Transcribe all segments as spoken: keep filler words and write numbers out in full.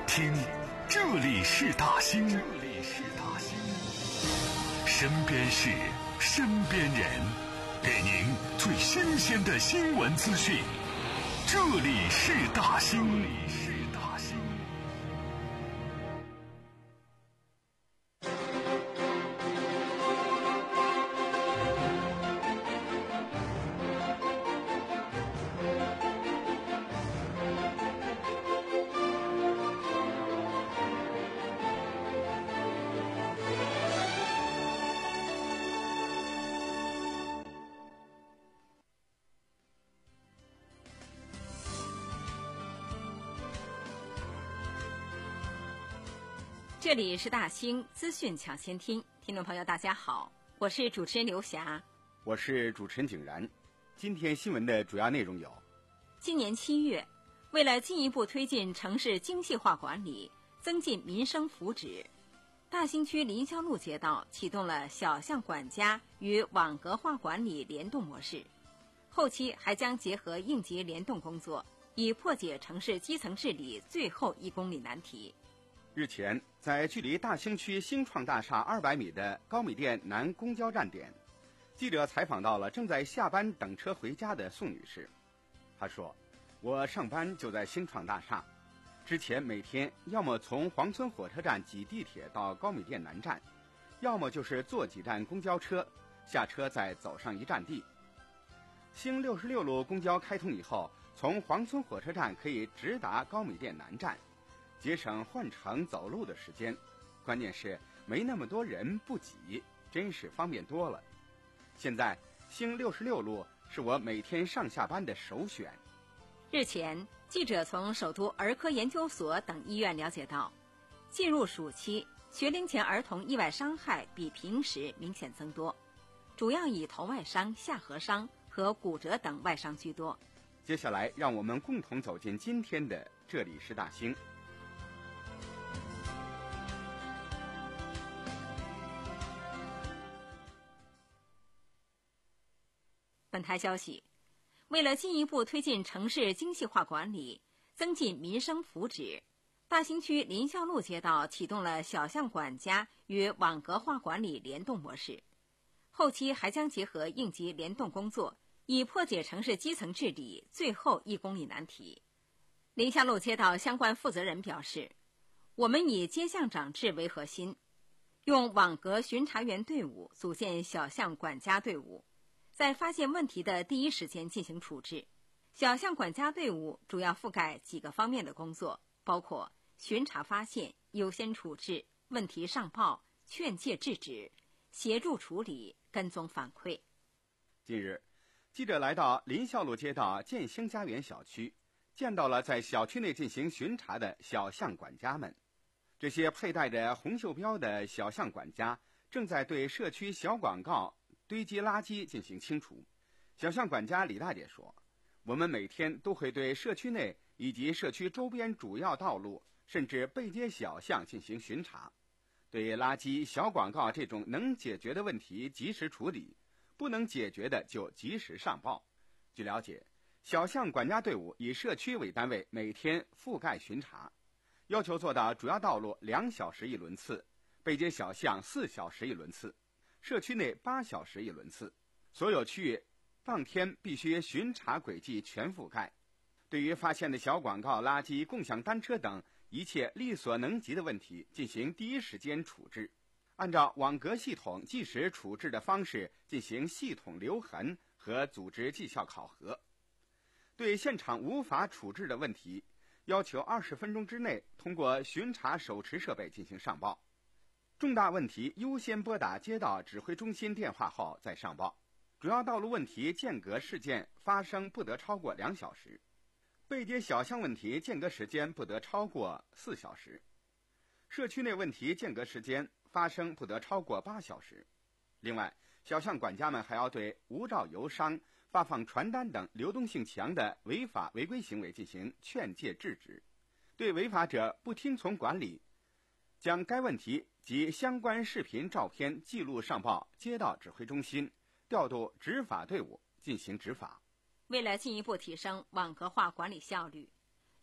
听，这里是大兴，这里是大兴，身边事，身边人，给您最新鲜的新闻资讯。这里是大兴，这里是大兴。 这里是大兴资讯抢先听，听众朋友大家好，我是主持人刘霞， 我是主持人景然。今天新闻的主要内容有： 今年七月，为了进一步推进城市精细化管理，增进民生福祉，大兴区林霄路街道启动了小巷管家与网格化管理联动模式，后期还将结合应急联动工作，以破解城市基层治理最后一公里难题。 日前，在距离大兴区新创大厦二百米的高米店南公交站点，记者采访到了正在下班等车回家的宋女士。她说：“我上班就在新创大厦，之前每天要么从黄村火车站挤地铁到高米店南站，要么就是坐几站公交车，下车再走上一站地。兴六十六路公交开通以后，从黄村火车站可以直达高米店南站，节省换乘走路的时间，关键是没那么多人，不挤，真是方便多了。现在兴六十六路是我每天上下班的首选。” 日前，记者从首都儿科研究所等医院了解到，进入暑期，学龄前儿童意外伤害比平时明显增多，主要以头外伤、下颌伤和骨折等外伤居多。 接下来让我们共同走进今天的这里是大兴。 本台消息，为了进一步推进城市精细化管理，增进民生福祉，大兴区林霄路街道启动了小巷管家与网格化管理联动模式，后期还将结合应急联动工作，以破解城市基层治理最后一公里难题。林霄路街道相关负责人表示，我们以街巷长制为核心，用网格巡查员队伍组建小巷管家队伍，在发现问题的第一时间进行处置。小巷管家队伍主要覆盖几个方面的工作，包括巡查发现、优先处置、问题上报、劝诫制止、协助处理、跟踪反馈。 近日，记者来到林霄路街道建兴家园小区，见到了在小区内进行巡查的小巷管家们。这些佩戴着红袖标的小巷管家正在对社区小广告堆积垃圾进行清除。小巷管家李大姐说：“我们每天都会对社区内以及社区周边主要道路甚至背街小巷进行巡查，对垃圾、小广告这种能解决的问题及时处理，不能解决的就及时上报。”据了解，小巷管家队伍以社区为单位，每天覆盖巡查，要求做到主要道路两小时一轮次，背街小巷四小时一轮次，社区内八小时一轮次，所有区域当天必须巡查轨迹全覆盖。对于发现的小广告、垃圾、共享单车等一切力所能及的问题进行第一时间处置，按照网格系统即时处置的方式进行系统留痕和组织绩效考核。对现场无法处置的问题，要求二十分钟之内通过巡查手持设备进行上报。重大问题优先拨打街道指挥中心电话后再上报。主要道路问题间隔事件发生不得超过两小时，背街小巷问题间隔时间不得超过四小时，社区内问题间隔时间发生不得超过八小时。另外，小巷管家们还要对无照游商、发放传单等流动性强的违法违规行为进行劝诫制止，对违法者不听从管理，将该问题及相关视频照片记录上报街道指挥中心，调度执法队伍进行执法。 为了进一步提升网格化管理效率，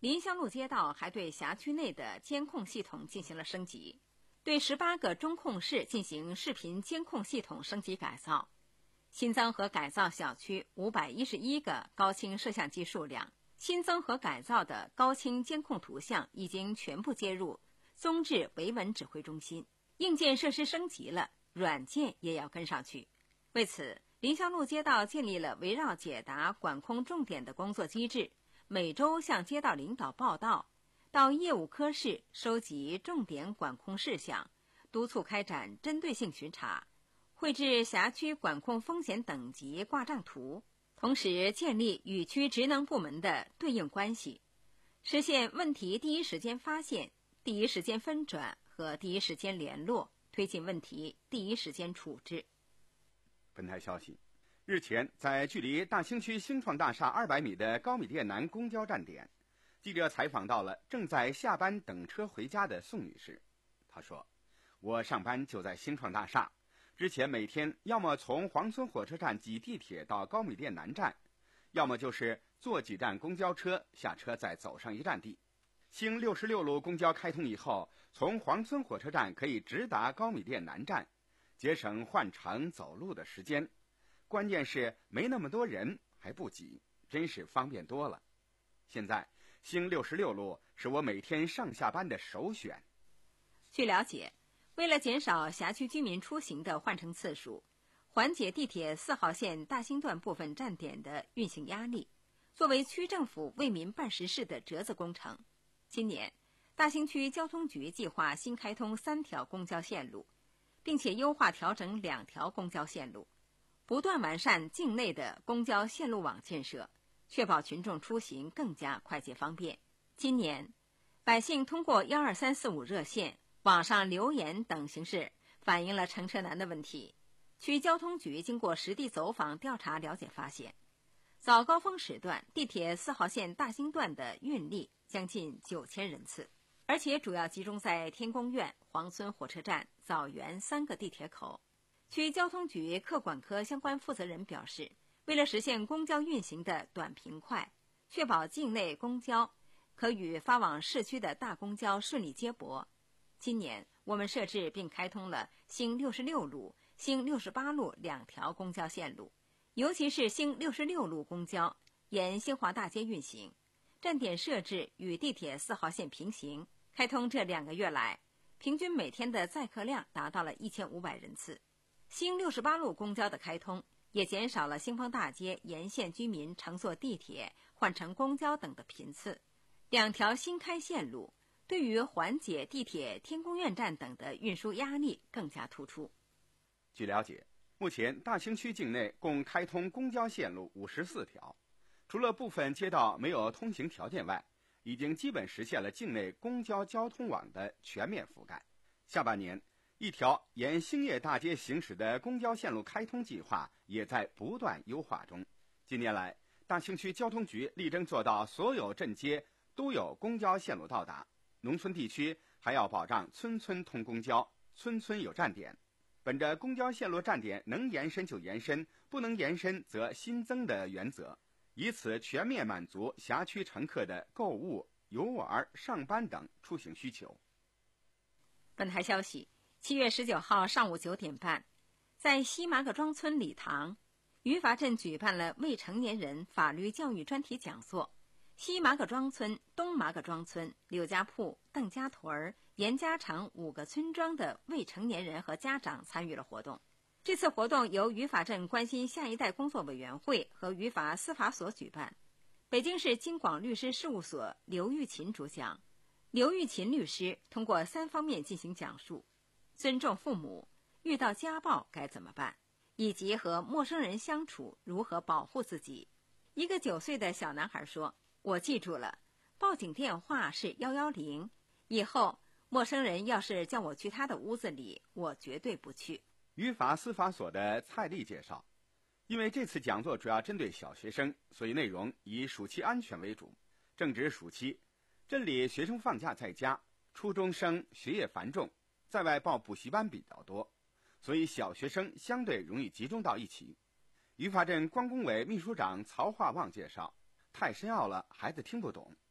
林香路街道还对辖区内的监控系统进行了升级，对十八个中控室进行视频监控系统升级改造，新增和改造小区五百一十一个高清摄像机数量，新增和改造的高清监控图像已经全部接入综治维稳指挥中心。硬件设施升级了，软件也要跟上去。为此，林香路街道建立了围绕解答管控重点的工作机制，每周向街道领导报到，到业务科室收集重点管控事项，督促开展针对性巡查，绘制辖区管控风险等级挂账图，同时建立与区职能部门的对应关系，实现问题第一时间发现、第一时间分转和第一时间联络，推进问题第一时间处置。 本台消息，日前在距离大兴区兴创大厦二百米的高米店南公交站点，记者采访到了正在下班等车回家的宋女士。她说，我上班就在兴创大厦，之前每天要么从黄村火车站挤地铁到高米店南站，要么就是坐几站公交车，下车再走上一站地。兴六十六路公交开通以后，从黄村火车站可以直达高米店南站，节省换乘走路的时间，关键是没那么多人，还不挤，真是方便多了。现在兴六十六路是我每天上下班的首选。 据了解，为了减少辖区居民出行的换乘次数，缓解地铁四号线大兴段部分站点的运行压力，作为区政府为民办实事的折子工程，今年大兴区交通局计划新开通三条公交线路，并且优化调整两条公交线路，不断完善境内的公交线路网建设，确保群众出行更加快捷方便。今年，百姓通过一二三四五热线、网上留言等形式反映了乘车难的问题。区交通局经过实地走访调查了解发现，早高峰时段地铁四号线大兴段的运力将近九千人次，而且主要集中在天宫苑、黄村火车站、枣园三个地铁口。区交通局客管科相关负责人表示，为了实现公交运行的短平快，确保境内公交可与发往市区的大公交顺利接驳，今年我们设置并开通了兴六十六路、兴六十八路两条公交线路，尤其是兴六十六路公交沿新华大街运行，站点设置与地铁四号线平行。开通这两个月来，平均每天的载客量达到了一千五百人次。兴六十八路公交的开通，也减少了兴丰大街沿线居民乘坐地铁、换乘公交等的频次。两条新开线路对于缓解地铁天宫苑站等的运输压力更加突出。 据了解，目前大兴区境内共开通公交线路五十四条，除了部分街道没有通行条件外，已经基本实现了境内公交交通网的全面覆盖。下半年，一条沿兴业大街行驶的公交线路开通计划也在不断优化中。近年来，大兴区交通局力争做到所有镇街都有公交线路到达，农村地区还要保障村村通公交，村村有站点。本着公交线路站点能延伸就延伸，不能延伸则新增的原则，以此全面满足辖区乘客的购物、游玩、上班等出行需求。 本台消息，七月十九号上午九点半，在西麻葛庄村礼堂，于法镇举办了未成年人法律教育专题讲座。西麻葛庄村、东麻葛庄村、柳家铺、邓家屯、严家场五个村庄的未成年人和家长参与了活动。这次活动由于法镇关心下一代工作委员会和于法司法所举办，北京市京广律师事务所刘玉琴主讲。刘玉琴律师通过三方面进行讲述：尊重父母、遇到家暴该怎么办，以及和陌生人相处如何保护自己。一个九岁的小男孩说，我记住了，报警电话是一一零，以后陌生人要是叫我去他的屋子里，我绝对不去。 于法司法所的蔡丽介绍，因为这次讲座主要针对小学生，所以内容以暑期安全为主。正值暑期，镇里学生放假在家，初中生学业繁重，在外报补习班比较多，所以小学生相对容易集中到一起。于法镇关工委秘书长曹化旺介绍，太深奥了，孩子听不懂。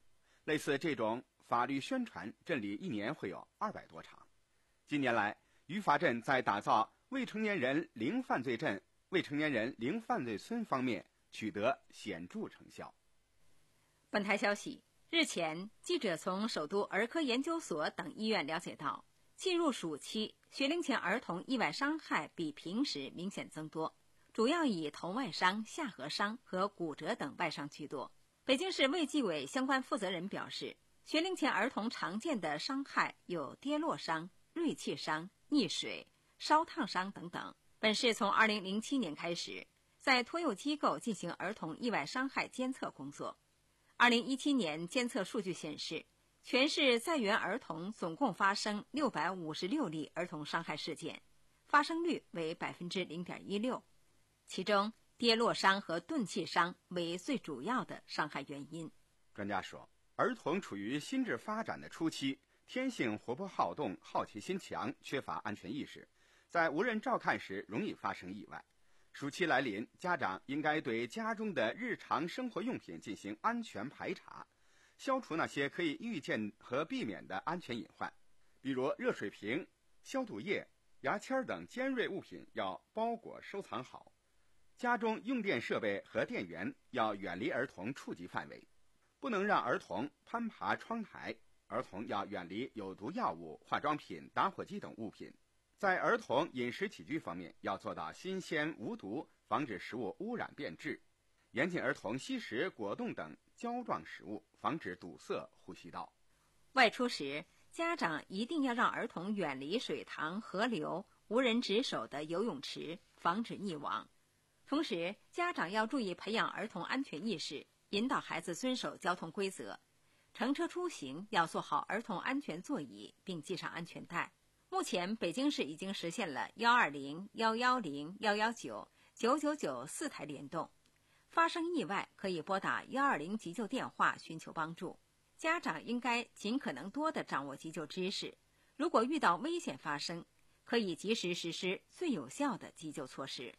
类似这种法律宣传，镇里一年会有二百多场。近年来，于法镇在打造未成年人零犯罪镇、未成年人零犯罪村方面取得显著成效。 本台消息，日前，记者从首都儿科研究所等医院了解到，进入暑期，学龄前儿童意外伤害比平时明显增多，主要以头外伤、下颌伤和骨折等外伤居多。北京市卫计委相关负责人表示，学龄前儿童常见的伤害有跌落伤、锐器伤、溺水、烧烫伤等等。本市从二零零七年开始，在托幼机构进行儿童意外伤害监测工作。二零一七年监测数据显示，全市在园儿童总共发生六百五十六例儿童伤害事件，发生率为百分之零点一六，其中跌落伤和钝器伤为最主要的伤害原因。 专家说，儿童处于心智发展的初期，天性活泼好动，好奇心强，缺乏安全意识，在无人照看时容易发生意外。暑期来临，家长应该对家中的日常生活用品进行安全排查，消除那些可以预见和避免的安全隐患，比如热水瓶、消毒液、牙签等尖锐物品要包裹收藏好。家中用电设备和电源要远离儿童触及范围，不能让儿童攀爬窗台。儿童要远离有毒药物、化妆品、打火机等物品。在儿童饮食起居方面，要做到新鲜无毒，防止食物污染变质，严禁儿童吸食果冻等胶状食物，防止堵塞呼吸道。 外出时，家长一定要让儿童远离水塘、河流、无人值守的游泳池，防止溺亡。同时，家长要注意培养儿童安全意识，引导孩子遵守交通规则。乘车出行要做好儿童安全座椅，并系上安全带。目前，北京市已经实现了一二零、一一零、一一九、九九九四台联动。发生意外可以拨打一二零急救电话寻求帮助。家长应该尽可能多地掌握急救知识，如果遇到危险发生，可以及时实施最有效的急救措施。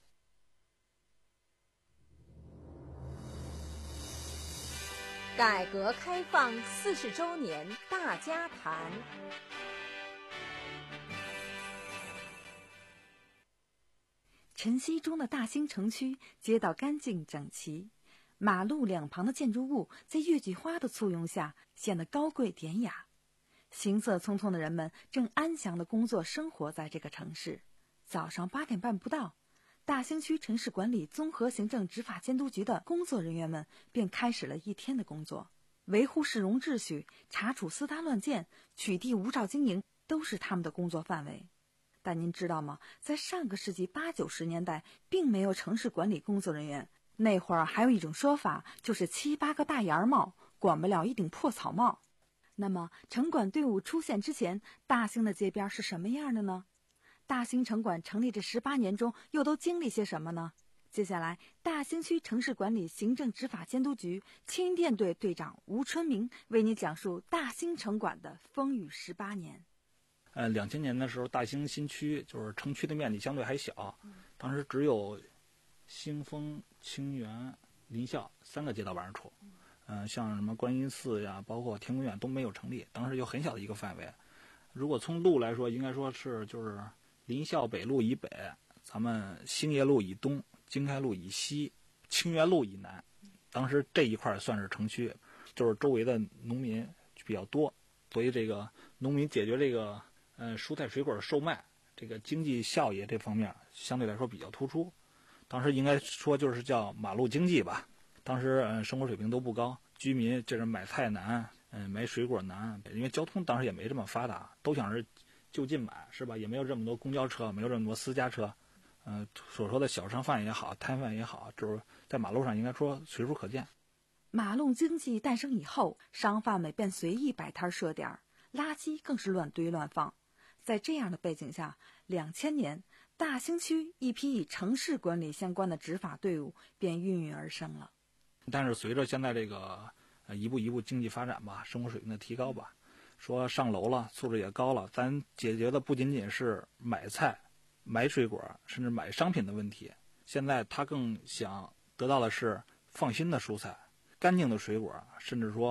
改革开放四十周年大家谈。 晨曦中的大兴城区，街道干净整齐，马路两旁的建筑物在月季花的簇拥下显得高贵典雅。行色匆匆的人们正安详地工作生活在这个城市。早上八点半不到，大兴区城市管理综合行政执法监督局的工作人员们便开始了一天的工作，维护市容秩序、查处私搭乱建、取缔无照经营都是他们的工作范围。但您知道吗？在上个世纪八九十年代，并没有城市管理工作人员。那会儿还有一种说法，就是七八个大檐帽管不了一顶破草帽。那么，城管队伍出现之前，大兴的街边是什么样的呢？大兴城管成立这十八年中，又都经历些什么呢？接下来，大兴区城市管理行政执法监督局青云店队队长吴春明为您讲述大兴城管的风雨十八年。 呃，两千年的时候，大兴新区就是城区的面积相对还小，当时只有兴丰、清源、临校三个街道办事处，嗯、呃，像什么观音寺呀，包括天宫院都没有成立，当时有很小的一个范围。如果从路来说，应该说是就是临校北路以北，咱们兴业路以东，经开路以西，清源路以南，当时这一块算是城区，就是周围的农民比较多，所以这个农民解决这个呃蔬菜水果售卖这个经济效益这方面相对来说比较突出。当时应该说就是叫马路经济吧。当时呃生活水平都不高，居民就是买菜难，嗯、呃、买水果难，因为交通当时也没这么发达，都想是就近买，是吧？也没有这么多公交车，没有这么多私家车。呃，所说的小商贩也好，摊贩也好，就是在马路上应该说随处可见。 马路经济诞生以后，商贩们便随意摆摊设点，垃圾更是乱堆乱放。在这样的背景下，两千年，大兴区一批与城市管理相关的执法队伍便孕育而生了。 但是随着现在这个呃一步一步经济发展吧，生活水平的提高吧，说上楼了，素质也高了，咱解决的不仅仅是买菜、买水果，甚至买商品的问题。现在他更想得到的是放心的蔬菜、干净的水果，甚至说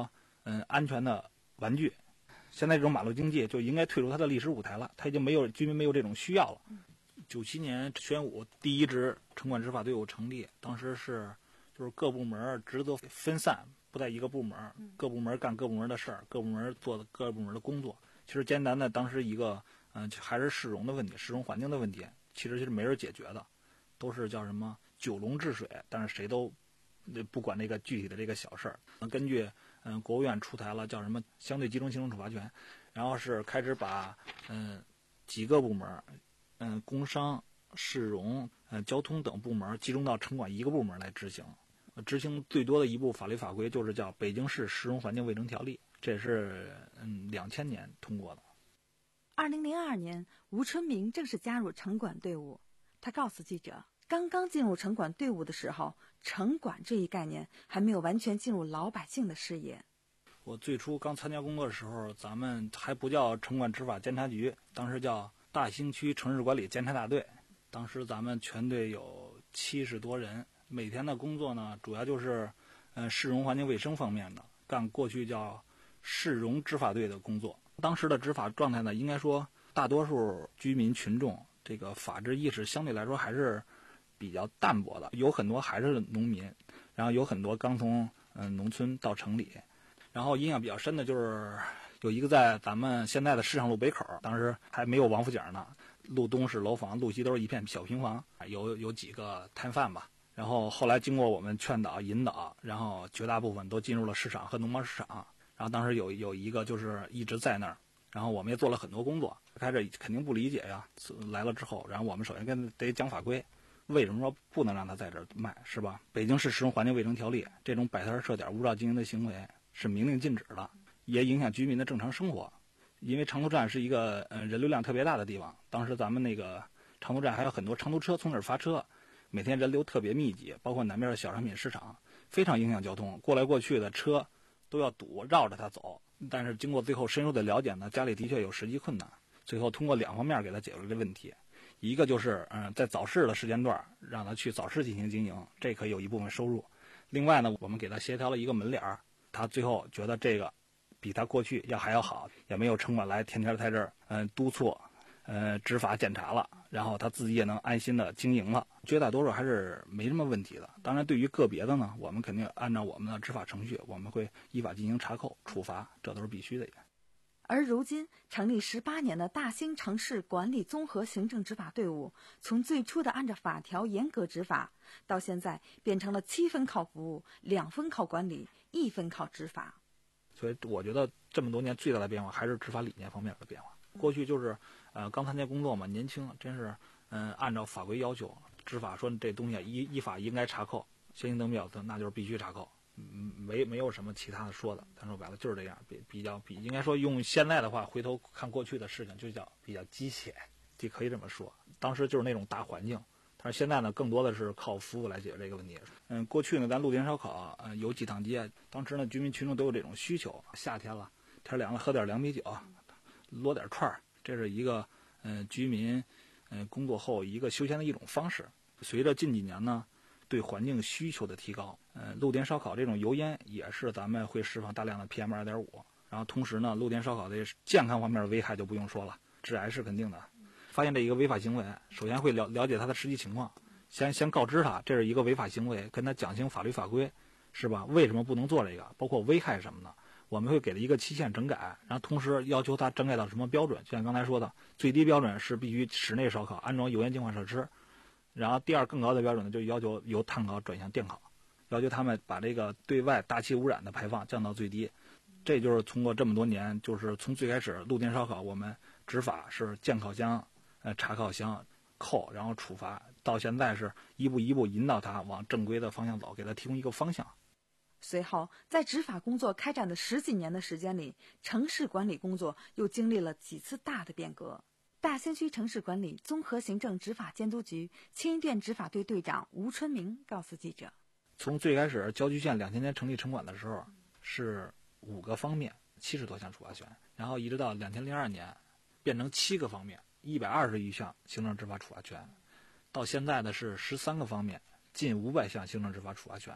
嗯安全的玩具。现在这种马路经济就应该退出它的历史舞台了，它已经没有居民没有这种需要了。九七年宣武第一支城管执法队伍成立，当时是就是各部门职责分散，不在一个部门，各部门干各部门的事儿，各部门做的各部门的工作。其实艰难的当时一个嗯、呃、还是市容的问题，市容环境的问题，其实是没人解决的，都是叫什么九龙治水，但是谁都不管这个具体的这个小事儿。根据嗯、呃、国务院出台了叫什么相对集中行政处罚权，然后是开始把嗯、呃、几个部门。嗯，工商、市容、呃交通等部门集中到城管一个部门来执行。执行最多的一部法律法规就是叫《北京市市容环境卫生条例》，这也是嗯两千年通过的。 二零零二年，吴春明正式加入城管队伍。他告诉记者，刚刚进入城管队伍的时候，城管这一概念还没有完全进入老百姓的视野。 我最初刚参加工作的时候，咱们还不叫城管执法监察局，当时叫大兴区城市管理监察大队。当时咱们全队有七十多人，每天的工作呢，主要就是呃市容环境卫生方面的，干过去叫市容执法队的工作。当时的执法状态呢，应该说大多数居民群众这个法治意识相对来说还是比较淡薄的，有很多还是农民，然后有很多刚从嗯、呃、农村到城里。然后印象比较深的就是有一个在咱们现在的市场路北口，当时还没有王府井呢，路东是楼房，路西都是一片小平房，有有几个摊贩吧。然后后来经过我们劝导引导，然后绝大部分都进入了市场和农贸市场。然后当时有有一个就是一直在那儿，然后我们也做了很多工作。开始肯定不理解呀，来了之后，然后我们首先跟得讲法规，为什么说不能让他在这儿卖，是吧？北京市市容环境卫生条例这种摆摊设点无照经营的行为是明令禁止的，也影响居民的正常生活。因为长途站是一个呃人流量特别大的地方，当时咱们那个长途站还有很多长途车从这儿发车，每天人流特别密集，包括南边的小商品市场，非常影响交通，过来过去的车都要堵，绕着它走。但是经过最后深入的了解呢，家里的确有实际困难，最后通过两方面给他解决了这问题。一个就是嗯、呃，在早市的时间段让他去早市进行经营，这可以有一部分收入。另外呢，我们给他协调了一个门脸儿，他最后觉得这个比他过去要还要好，也没有城管来天天在这儿嗯督促呃执法检查了，然后他自己也能安心的经营了。绝大多数还是没什么问题的。当然对于个别的呢，我们肯定按照我们的执法程序，我们会依法进行查扣处罚，这都是必须的。 而如今成立十八年的大兴城市管理综合行政执法队伍，从最初的按照法条严格执法，到现在变成了七分靠服务，两分靠管理，一分靠执法。 所以我觉得这么多年最大的变化还是执法理念方面的变化。过去就是呃刚参加工作嘛，年轻，真是嗯、呃、按照法规要求执法，说这东西依依法应该查扣，先行灯标的那就是必须查扣。嗯，没没有什么其他的说的，但说白了就是这样，比比较比应该说用现在的话，回头看过去的事情就叫比较机械，就可以这么说。当时就是那种大环境，但是现在呢，更多的是靠服务来解决这个问题。嗯，过去呢，咱路边烧烤，呃，有几趟街，当时呢，居民群众都有这种需求。夏天了，天凉了，喝点凉啤酒，摞点串儿，这是一个嗯、呃、居民嗯、呃、工作后一个休闲的一种方式。随着近几年呢，对环境需求的提高，呃，露天烧烤这种油烟也是咱们会释放大量的 P M 二点五， 然后同时呢，露天烧烤的健康方面的危害就不用说了，致癌是肯定的。发现这一个违法行为，首先会了了解他的实际情况，先先告知他这是一个违法行为，跟他讲清法律法规，是吧？为什么不能做这个？包括危害什么的，我们会给他一个期限整改，然后同时要求他整改到什么标准？就像刚才说的，最低标准是必须室内烧烤安装油烟净化设施。然后第二更高的标准呢，就要求由碳烤转向电烤，要求他们把这个对外大气污染的排放降到最低。这就是通过这么多年，就是从最开始露天烧烤，我们执法是建烤箱、呃查烤箱、扣，然后处罚，到现在是一步一步引导他往正规的方向走，给他提供一个方向。 随后，在执法工作开展的十几年的时间里，城市管理工作又经历了几次大的变革。大兴区城市管理综合行政执法监督局青衣店执法队队长吴春明告诉记者， 从最开始郊区县两千年成立城管的时候是五个方面七十多项处罚权，然后一直到两千零二年变成七个方面一百二十余项行政执法处罚权，到现在的是十三个方面近五百项行政执法处罚权。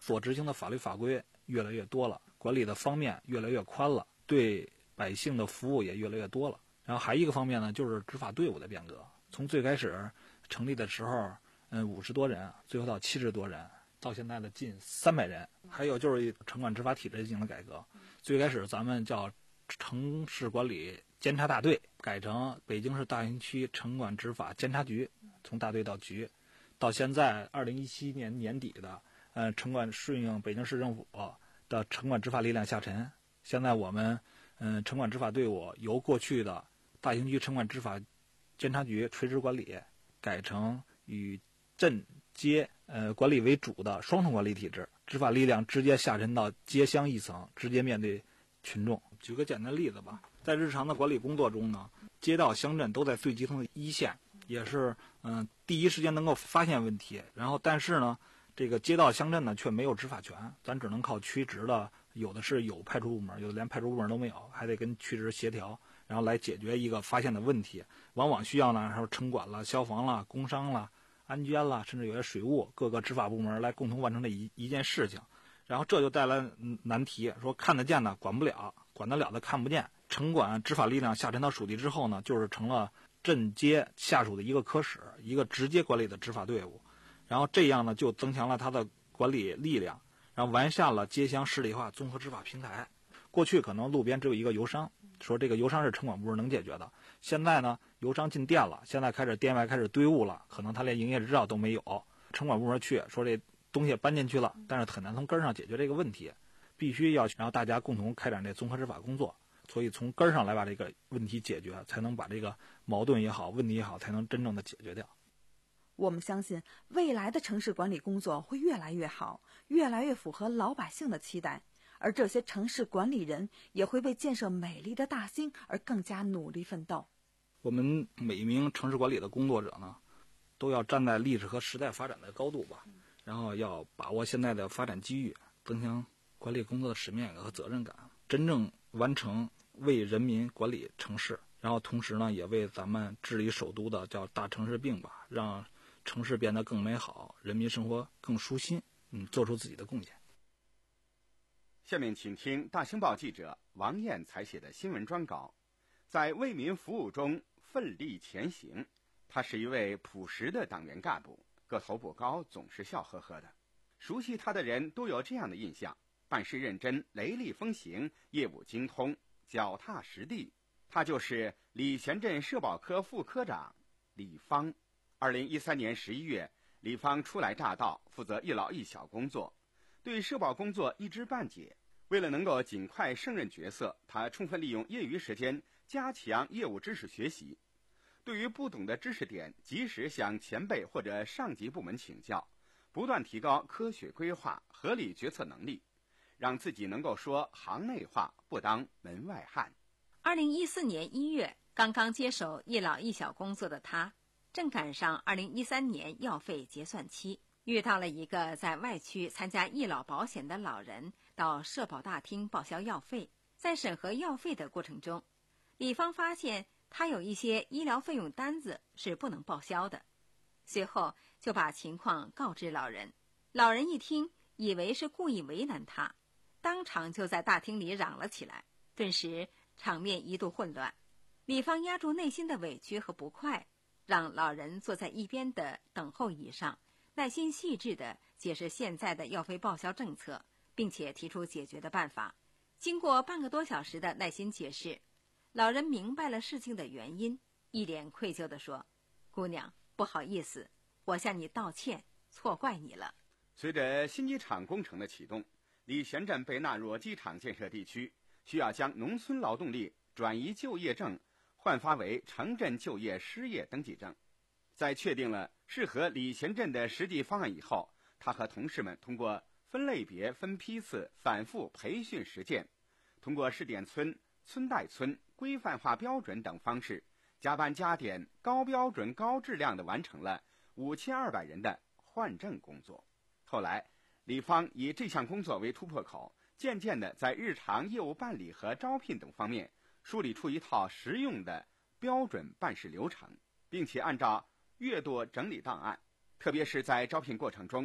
所执行的法律法规越来越多了，管理的方面越来越宽了，对百姓的服务也越来越多了。然后还一个方面呢，就是执法队伍的变革。从最开始成立的时候，嗯，五十多人，最后到七十多人，到现在的近三百人。还有就是城管执法体制进行了改革，最开始咱们叫城市管理监察大队，改成北京市大兴区城管执法监察局，从大队到局。到现在二零一七年年底的，呃，城管顺应北京市政府的城管执法力量下沉。现在我们，嗯、呃，城管执法队伍由过去的大兴区城管执法监察局垂直管理，改成以镇街呃管理为主的双重管理体制，执法力量直接下沉到街乡一层，直接面对群众。举个简单例子吧，在日常的管理工作中呢，街道乡镇都在最基层的一线，也是嗯、呃、第一时间能够发现问题。然后但是呢，这个街道乡镇呢却没有执法权，咱只能靠区直的，有的是有派出部门，有的连派出部门都没有，还得跟区直协调，然后来解决一个发现的问题。往往需要呢，说城管了、消防了、工商了、安监了，甚至有些水务各个执法部门来共同完成这一一件事情。然后这就带来难题，说看得见的管不了，管得了的看不见。城管执法力量下沉到属地之后呢，就是成了镇街下属的一个科室，一个直接管理的执法队伍。然后这样呢，就增强了它的管理力量，然后完善了街乡市里化综合执法平台。过去可能路边只有一个邮商，说这个邮商是城管部门能解决的。现在呢，邮商进店了，现在开始店外开始堆物了，可能他连营业执照都没有。城管部门去说这东西搬进去了，但是很难从根上解决这个问题，必须要让大家共同开展这综合执法工作。所以从根上来把这个问题解决，才能把这个矛盾也好，问题也好，才能真正的解决掉。 我们相信未来的城市管理工作会越来越好，越来越符合老百姓的期待，而这些城市管理人也会为建设美丽的大兴而更加努力奋斗。 我们每一名城市管理的工作者呢，都要站在历史和时代发展的高度吧，然后要把握现在的发展机遇，增强管理工作的使命感和责任感，真正完成为人民管理城市，然后同时呢，也为咱们治理首都的叫大城市病吧，让城市变得更美好，人民生活更舒心，嗯，做出自己的贡献。 下面请听大兴报记者王燕采写的新闻专稿，在为民服务中奋力前行。他是一位朴实的党员干部，个头不高，总是笑呵呵的。熟悉他的人都有这样的印象：办事认真，雷厉风行，业务精通，脚踏实地。他就是礼贤镇社保科副科长李芳。二零一三年十一月，李芳初来乍到，负责一老一小工作，对社保工作一知半解。为了能够尽快胜任角色，他充分利用业余时间加强业务知识学习。对于不懂的知识点，及时向前辈或者上级部门请教，不断提高科学规划、合理决策能力，让自己能够说行内话，不当门外汉。 二零一四年一月，刚刚接手一老一小工作的他，正赶上二零一三年药费结算期，遇到了一个在外区参加医老保险的老人到社保大厅报销药费。在审核药费的过程中，李芳发现他有一些医疗费用单子是不能报销的，随后就把情况告知老人。老人一听，以为是故意为难他，当场就在大厅里嚷了起来，顿时场面一度混乱。李芳压住内心的委屈和不快，让老人坐在一边的等候椅上，耐心细致地解释现在的药费报销政策，并且提出解决的办法。经过半个多小时的耐心解释，老人明白了事情的原因，一脸愧疚地说：“姑娘，不好意思，我向你道歉，错怪你了。” 随着新机场工程的启动，礼贤镇被纳入机场建设地区，需要将农村劳动力转移就业证换发为城镇就业失业登记证。在确定了适合礼贤镇的实际方案以后，他和同事们通过分类别、分批次、反复培训实践，通过试点村、村代村、规范化标准等方式，加班加点、高标准、高质量地完成了五千二百人的换证工作。后来，李芳以这项工作为突破口，渐渐地在日常业务办理和招聘等方面梳理出一套实用的标准办事流程，并且按照月度整理档案，特别是在招聘过程中，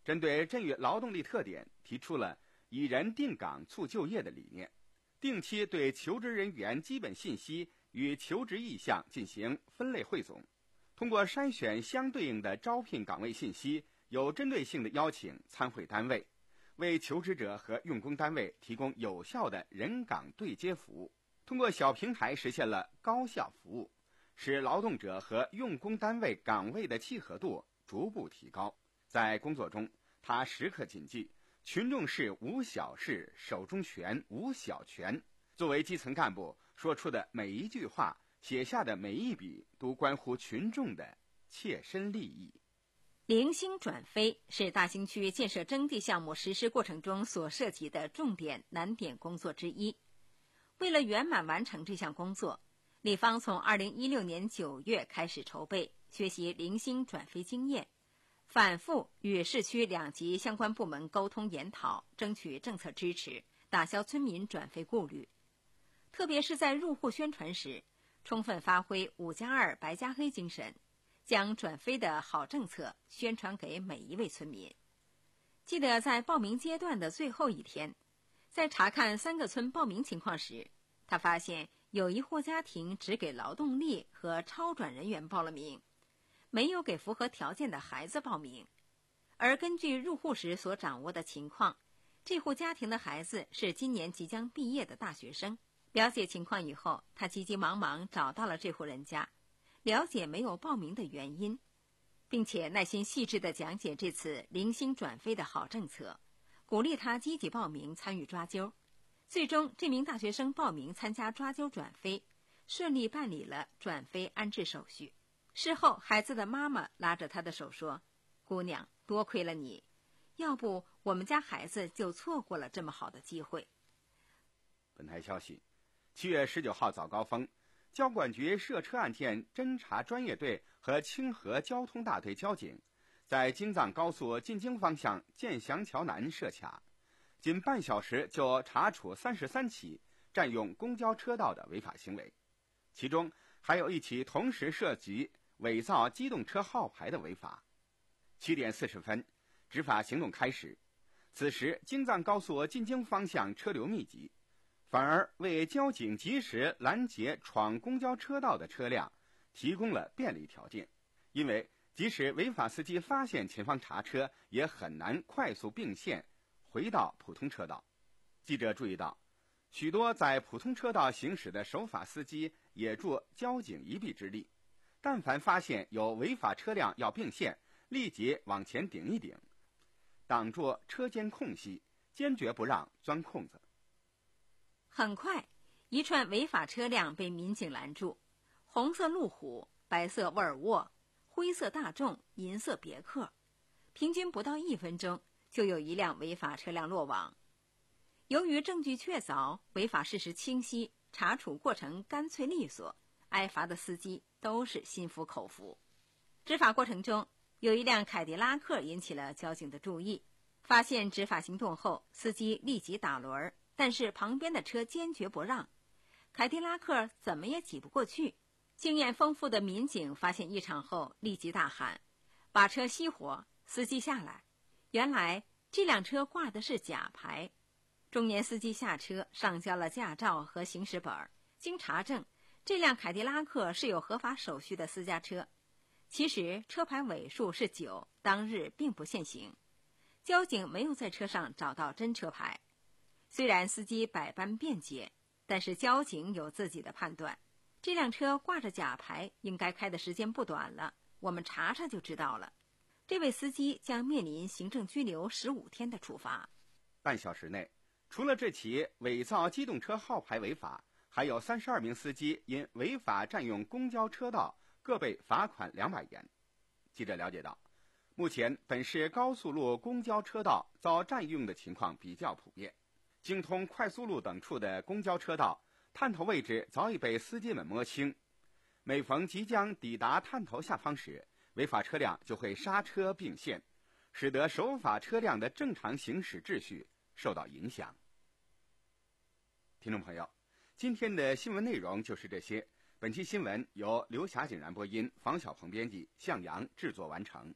针对镇域劳动力特点，提出了以人定岗促就业的理念，定期对求职人员基本信息与求职意向进行分类汇总，通过筛选相对应的招聘岗位信息，有针对性地邀请参会单位，为求职者和用工单位提供有效的人岗对接服务。通过小平台实现了高效服务，使劳动者和用工单位岗位的契合度逐步提高。在工作中，他时刻谨记群众事无小事，手中权无小权。作为基层干部，说出的每一句话，写下的每一笔，都关乎群众的切身利益。 零星转飞是大兴区建设征地项目实施过程中所涉及的重点难点工作之一。为了圆满完成这项工作，立方从二零一六年九月开始筹备，学习零星转飞经验，反复与市区两级相关部门沟通研讨，争取政策支持，打消村民转飞顾虑。特别是在入户宣传时，充分发挥五加二白加黑精神，将转飞的好政策宣传给每一位村民。记得在报名阶段的最后一天，在查看三个村报名情况时，他发现有一户家庭只给劳动力和超转人员报了名，没有给符合条件的孩子报名。而根据入户时所掌握的情况，这户家庭的孩子是今年即将毕业的大学生。了解情况以后，他急急忙忙找到了这户人家，了解没有报名的原因，并且耐心细致地讲解这次零星转飞的好政策，鼓励他积极报名参与抓阄。最终，这名大学生报名参加抓阄转飞，顺利办理了转飞安置手续。事后，孩子的妈妈拉着他的手说：“姑娘，多亏了你，要不我们家孩子就错过了这么好的机会。” 本台消息，七月十九号早高峰，交管局涉车案件侦查专业队和清河交通大队交警在京藏高速进京方向建祥桥南设卡，仅半小时就查处三十三起占用公交车道的违法行为，其中还有一起同时涉及伪造机动车号牌的违法。七点四十分，执法行动开始。此时京藏高速进京方向车流密集，反而为交警及时拦截闯公交车道的车辆提供了便利条件。因为即使违法司机发现前方查车，也很难快速并线回到普通车道。记者注意到，许多在普通车道行驶的守法司机也助交警一臂之力，但凡发现有违法车辆要并线，立即往前顶一顶，挡住车间空隙，坚决不让钻空子。 很快，一串违法车辆被民警拦住，红色路虎、白色沃尔沃、灰色大众、银色别克，平均不到一分钟就有一辆违法车辆落网。由于证据确凿，违法事实清晰，查处过程干脆利索，挨罚的司机都是心服口服。执法过程中，有一辆凯迪拉克引起了交警的注意，发现执法行动后，司机立即打轮，但是旁边的车坚决不让，凯迪拉克怎么也挤不过去。经验丰富的民警发现异常后，立即大喊：“把车熄火，司机下来！”原来这辆车挂的是假牌。中年司机下车，上交了驾照和行驶本。经查证，这辆凯迪拉克是有合法手续的私家车。其实车牌尾数是九，当日并不限行。交警没有在车上找到真车牌。虽然司机百般辩解，但是交警有自己的判断。这辆车挂着假牌，应该开的时间不短了，我们查查就知道了。这位司机将面临行政拘留十五天的处罚。 半小时内，除了这起伪造机动车号牌违法，还有三十二名司机因违法占用公交车道各被罚款两百元。记者了解到，目前本市高速路公交车道遭占用的情况比较普遍，京通快速路等处的公交车道探头位置早已被司机们摸清，每逢即将抵达探头下方时，违法车辆就会刹车并线，使得守法车辆的正常行驶秩序受到影响。听众朋友，今天的新闻内容就是这些。本期新闻由刘霞锦然播音，房晓鹏编辑，向阳制作完成。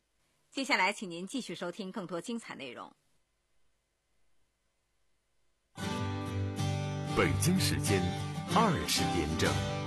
接下来，请您继续收听更多精彩内容。 北京时间二十点整。